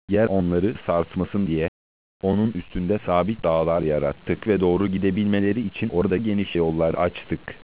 Yer onları sarsmasın diye onun üstünde sabit dağlar yarattık ve doğru gidebilmeleri için orada geniş yollar açtık.